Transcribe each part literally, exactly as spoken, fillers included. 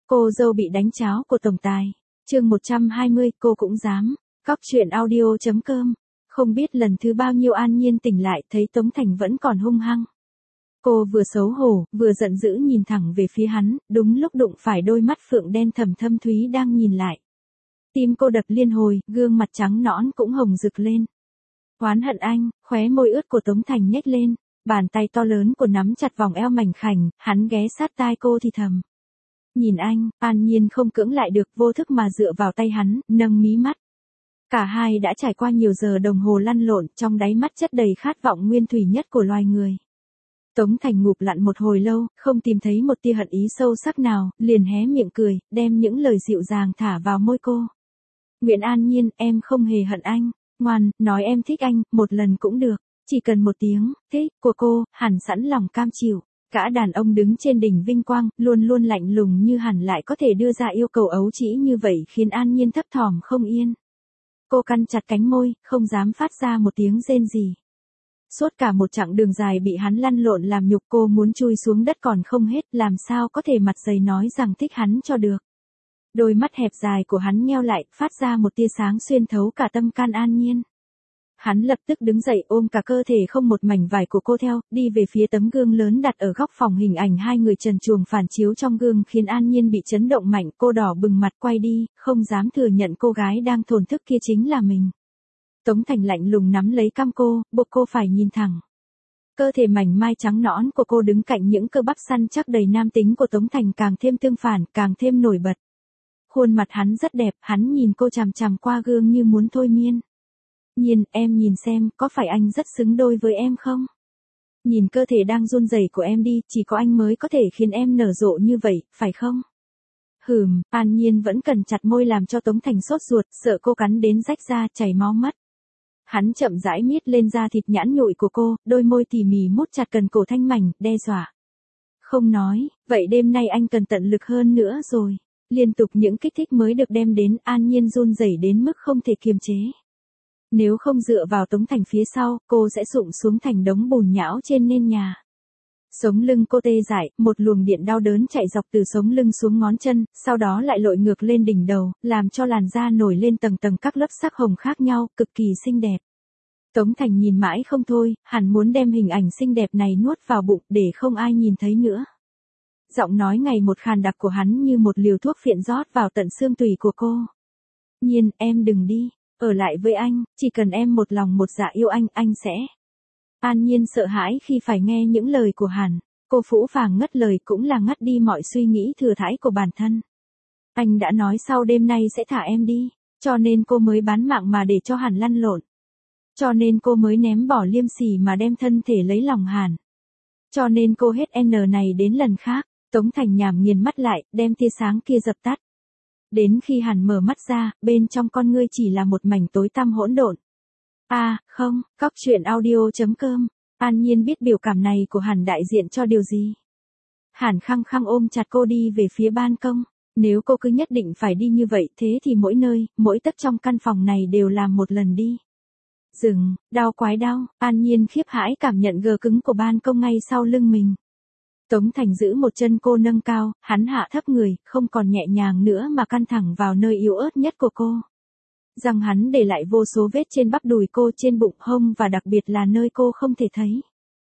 Cô dâu bị đánh cháo của tổng tài. Chương một trăm hai mươi, cô cũng dám. Cóc truyện audio chấm com. Không biết lần thứ bao nhiêu An Nhiên tỉnh lại thấy Tống Thành vẫn còn hung hăng. Cô vừa xấu hổ, vừa giận dữ nhìn thẳng về phía hắn, đúng lúc đụng phải đôi mắt phượng đen thầm thâm thúy đang nhìn lại. Tim cô đập liên hồi, gương mặt trắng nõn cũng hồng rực lên. Oán hận anh, khóe môi ướt của Tống Thành nhếch lên, bàn tay to lớn của nắm chặt vòng eo mảnh khảnh, hắn ghé sát tai cô thì thầm. Nhìn anh, An Nhiên không cưỡng lại được, vô thức mà dựa vào tay hắn, nâng mí mắt. Cả hai đã trải qua nhiều giờ đồng hồ lăn lộn, trong đáy mắt chất đầy khát vọng nguyên thủy nhất của loài người. Tống Thành ngụp lặn một hồi lâu, không tìm thấy một tia hận ý sâu sắc nào, liền hé miệng cười, đem những lời dịu dàng thả vào môi cô. Nguyễn An Nhiên, em không hề hận anh, ngoan, nói em thích anh, một lần cũng được, chỉ cần một tiếng, thích, của cô, hẳn sẵn lòng cam chịu. Cả đàn ông đứng trên đỉnh vinh quang, luôn luôn lạnh lùng như hẳn lại có thể đưa ra yêu cầu ấu trĩ như vậy khiến An Nhiên thấp thỏm không yên. Cô cắn chặt cánh môi, không dám phát ra một tiếng rên gì. Suốt cả một chặng đường dài bị hắn lăn lộn làm nhục, cô muốn chui xuống đất còn không hết, làm sao có thể mặt dày nói rằng thích hắn cho được. Đôi mắt hẹp dài của hắn nheo lại, phát ra một tia sáng xuyên thấu cả tâm can An Nhiên. Hắn lập tức đứng dậy ôm cả cơ thể không một mảnh vải của cô theo, đi về phía tấm gương lớn đặt ở góc phòng, hình ảnh hai người trần truồng phản chiếu trong gương khiến An Nhiên bị chấn động mạnh, cô đỏ bừng mặt quay đi, không dám thừa nhận cô gái đang thổn thức kia chính là mình. Tống Thành lạnh lùng nắm lấy cằm cô, buộc cô phải nhìn thẳng. Cơ thể mảnh mai trắng nõn của cô đứng cạnh những cơ bắp săn chắc đầy nam tính của Tống Thành càng thêm tương phản, càng thêm nổi bật. Khuôn mặt hắn rất đẹp, hắn nhìn cô chằm chằm qua gương như muốn thôi miên. Nhiên, em nhìn xem, có phải anh rất xứng đôi với em không? Nhìn cơ thể đang run rẩy của em đi, chỉ có anh mới có thể khiến em nở rộ như vậy, phải không? Hừm, An Nhiên vẫn cần chặt môi làm cho Tống Thành sốt ruột, sợ cô cắn đến rách da, chảy máu mất. Hắn chậm rãi miết lên da thịt nhẵn nhụi của cô, đôi môi tỉ mỉ mút chặt cần cổ thanh mảnh, đe dọa. Không nói, vậy đêm nay anh cần tận lực hơn nữa rồi. Liên tục những kích thích mới được đem đến, An Nhiên run rẩy đến mức không thể kiềm chế. Nếu không dựa vào Tống Thành phía sau, cô sẽ sụp xuống thành đống bùn nhão trên nền nhà. Sống lưng cô tê dại, một luồng điện đau đớn chạy dọc từ sống lưng xuống ngón chân, sau đó lại lội ngược lên đỉnh đầu, làm cho làn da nổi lên tầng tầng các lớp sắc hồng khác nhau, cực kỳ xinh đẹp. Tống Thành nhìn mãi không thôi, hẳn muốn đem hình ảnh xinh đẹp này nuốt vào bụng để không ai nhìn thấy nữa. Giọng nói ngày một khàn đặc của hắn như một liều thuốc phiện rót vào tận xương tủy của cô. Nhiên, em đừng đi. Ở lại với anh, chỉ cần em một lòng một dạ yêu anh, anh sẽ. An Nhiên sợ hãi khi phải nghe những lời của hắn. Cô phũ phàng ngắt lời cũng là ngắt đi mọi suy nghĩ thừa thãi của bản thân. Anh đã nói sau đêm nay sẽ thả em đi, cho nên cô mới bán mạng mà để cho hắn lăn lộn. Cho nên cô mới ném bỏ liêm sỉ mà đem thân thể lấy lòng hắn. Cho nên cô hết n này đến lần khác. Tống Thành nhảm nghiền mắt lại, đem tia sáng kia dập tắt. Đến khi hắn mở mắt ra, bên trong con ngươi chỉ là một mảnh tối tăm hỗn độn. À, không, cóc truyện audio chấm com. An Nhiên biết biểu cảm này của hắn đại diện cho điều gì. Hắn khăng khăng ôm chặt cô đi về phía ban công. Nếu cô cứ nhất định phải đi như vậy, thế thì mỗi nơi, mỗi tấc trong căn phòng này đều làm một lần đi. Dừng, đau quái đau, An Nhiên khiếp hãi cảm nhận gờ cứng của ban công ngay sau lưng mình. Tống Thành giữ một chân cô nâng cao, hắn hạ thấp người, không còn nhẹ nhàng nữa mà căn thẳng vào nơi yếu ớt nhất của cô. Răng hắn để lại vô số vết trên bắp đùi cô, trên bụng, hông và đặc biệt là nơi cô không thể thấy.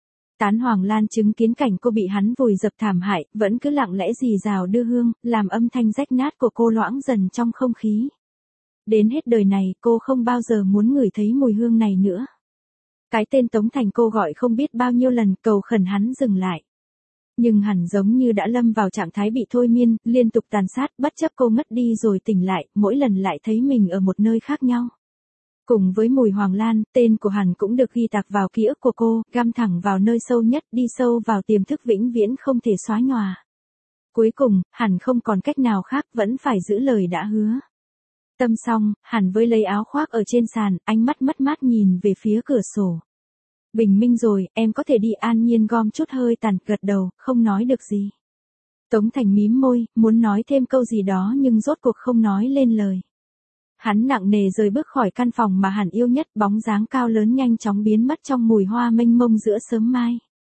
Tán Hoàng Lan chứng kiến cảnh cô bị hắn vùi dập thảm hại, vẫn cứ lặng lẽ rì rào đưa hương, làm âm thanh rách nát của cô loãng dần trong không khí. Đến hết đời này, cô không bao giờ muốn ngửi thấy mùi hương này nữa. Cái tên Tống Thành cô gọi không biết bao nhiêu lần, cầu khẩn hắn dừng lại. Nhưng hẳn giống như đã lâm vào trạng thái bị thôi miên, liên tục tàn sát, bất chấp cô ngất đi rồi tỉnh lại, mỗi lần lại thấy mình ở một nơi khác nhau. Cùng với mùi Hoàng Lan, tên của hắn cũng được ghi tạc vào ký ức của cô, găm thẳng vào nơi sâu nhất, đi sâu vào tiềm thức vĩnh viễn không thể xóa nhòa. Cuối cùng, hắn không còn cách nào khác, vẫn phải giữ lời đã hứa. Tâm xong, hắn với lấy áo khoác ở trên sàn, ánh mắt mất mát nhìn về phía cửa sổ. Bình minh rồi, em có thể đi. An Nhiên gom chút hơi tàn, gật đầu, không nói được gì. Tống Thành mím môi, muốn nói thêm câu gì đó nhưng rốt cuộc không nói lên lời. Hắn nặng nề rời bước khỏi căn phòng mà hắn yêu nhất, bóng dáng cao lớn nhanh chóng biến mất trong mùi hoa mênh mông giữa sớm mai.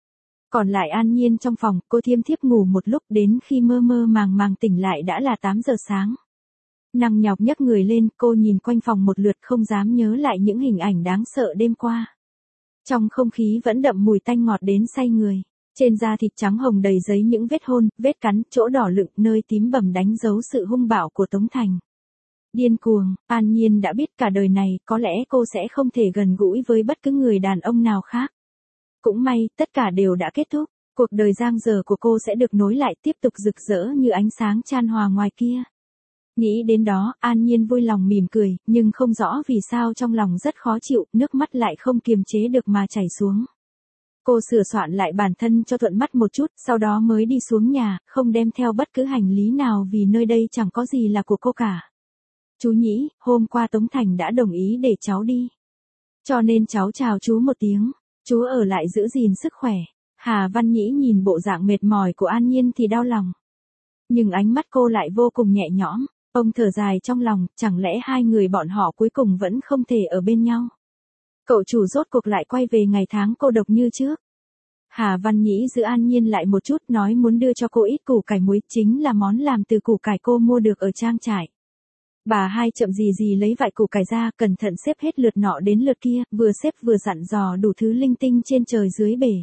Còn lại An Nhiên trong phòng, cô thiêm thiếp ngủ một lúc, đến khi mơ mơ màng màng tỉnh lại đã là tám giờ sáng. Nằng nhọc nhấc người lên, cô nhìn quanh phòng một lượt không dám nhớ lại những hình ảnh đáng sợ đêm qua. Trong không khí vẫn đậm mùi tanh ngọt đến say người. Trên da thịt trắng hồng đầy giấy những vết hôn, vết cắn, chỗ đỏ lựng, nơi tím bầm đánh dấu sự hung bạo của Tống Thành. Điên cuồng, An Nhiên đã biết cả đời này, có lẽ cô sẽ không thể gần gũi với bất cứ người đàn ông nào khác. Cũng may, tất cả đều đã kết thúc. Cuộc đời giang dở của cô sẽ được nối lại, tiếp tục rực rỡ như ánh sáng chan hòa ngoài kia. Nghĩ đến đó, An Nhiên vui lòng mỉm cười, nhưng không rõ vì sao trong lòng rất khó chịu, nước mắt lại không kiềm chế được mà chảy xuống. Cô sửa soạn lại bản thân cho thuận mắt một chút, sau đó mới đi xuống nhà, không đem theo bất cứ hành lý nào vì nơi đây chẳng có gì là của cô cả. Chú Nhĩ, hôm qua Tống Thành đã đồng ý để cháu đi. Cho nên cháu chào chú một tiếng, chú ở lại giữ gìn sức khỏe. Hà Văn Nhĩ nhìn bộ dạng mệt mỏi của An Nhiên thì đau lòng. Nhưng ánh mắt cô lại vô cùng nhẹ nhõm, ông thở dài trong lòng, chẳng lẽ hai người bọn họ cuối cùng vẫn không thể ở bên nhau. Cậu chủ rốt cuộc lại quay về ngày tháng cô độc như trước. Hà Văn Nhĩ giữ An Nhiên lại một chút, nói muốn đưa cho cô ít củ cải muối, chính là món làm từ củ cải cô mua được ở trang trại. Bà hai chậm gì gì lấy vài củ cải ra, cẩn thận xếp hết lượt nọ đến lượt kia, vừa xếp vừa dặn dò đủ thứ linh tinh trên trời dưới bể.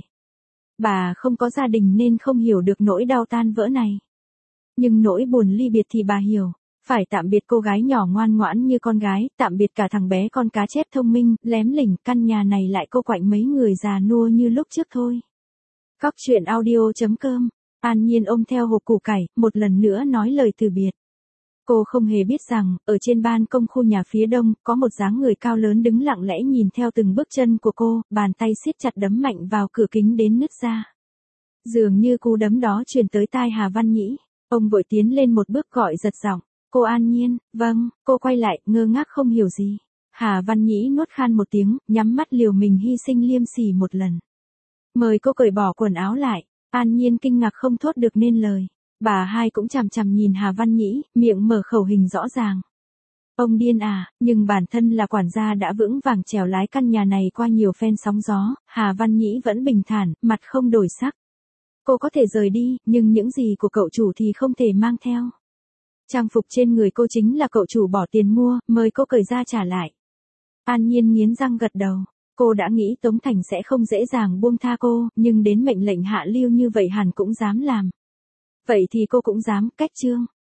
Bà không có gia đình nên không hiểu được nỗi đau tan vỡ này. Nhưng nỗi buồn ly biệt thì bà hiểu. Phải tạm biệt cô gái nhỏ ngoan ngoãn như con gái, tạm biệt cả thằng bé con cá chép thông minh, lém lỉnh, căn nhà này lại cô quạnh mấy người già nua như lúc trước thôi. Cóc truyện audio chấm com, An Nhiên ôm theo hộp củ cải, một lần nữa nói lời từ biệt. Cô không hề biết rằng, ở trên ban công khu nhà phía đông, có một dáng người cao lớn đứng lặng lẽ nhìn theo từng bước chân của cô, bàn tay siết chặt đấm mạnh vào cửa kính đến nứt ra. Dường như cú đấm đó truyền tới tai Hà Văn Nhĩ, ông vội tiến lên một bước gọi giật giọng. Cô An Nhiên, vâng, cô quay lại, ngơ ngác không hiểu gì. Hà Văn Nhĩ nuốt khan một tiếng, nhắm mắt liều mình hy sinh liêm sỉ một lần. Mời cô cởi bỏ quần áo lại, An Nhiên kinh ngạc không thốt được nên lời. Bà hai cũng chằm chằm nhìn Hà Văn Nhĩ, miệng mở khẩu hình rõ ràng. Ông điên à, nhưng bản thân là quản gia đã vững vàng chèo lái căn nhà này qua nhiều phen sóng gió, Hà Văn Nhĩ vẫn bình thản, mặt không đổi sắc. Cô có thể rời đi, nhưng những gì của cậu chủ thì không thể mang theo. Trang phục trên người cô chính là cậu chủ bỏ tiền mua, mời cô cởi ra trả lại. An Nhiên nghiến răng gật đầu. Cô đã nghĩ Tống Thành sẽ không dễ dàng buông tha cô, nhưng đến mệnh lệnh hạ lưu như vậy hẳn cũng dám làm. Vậy thì cô cũng dám, cách chương.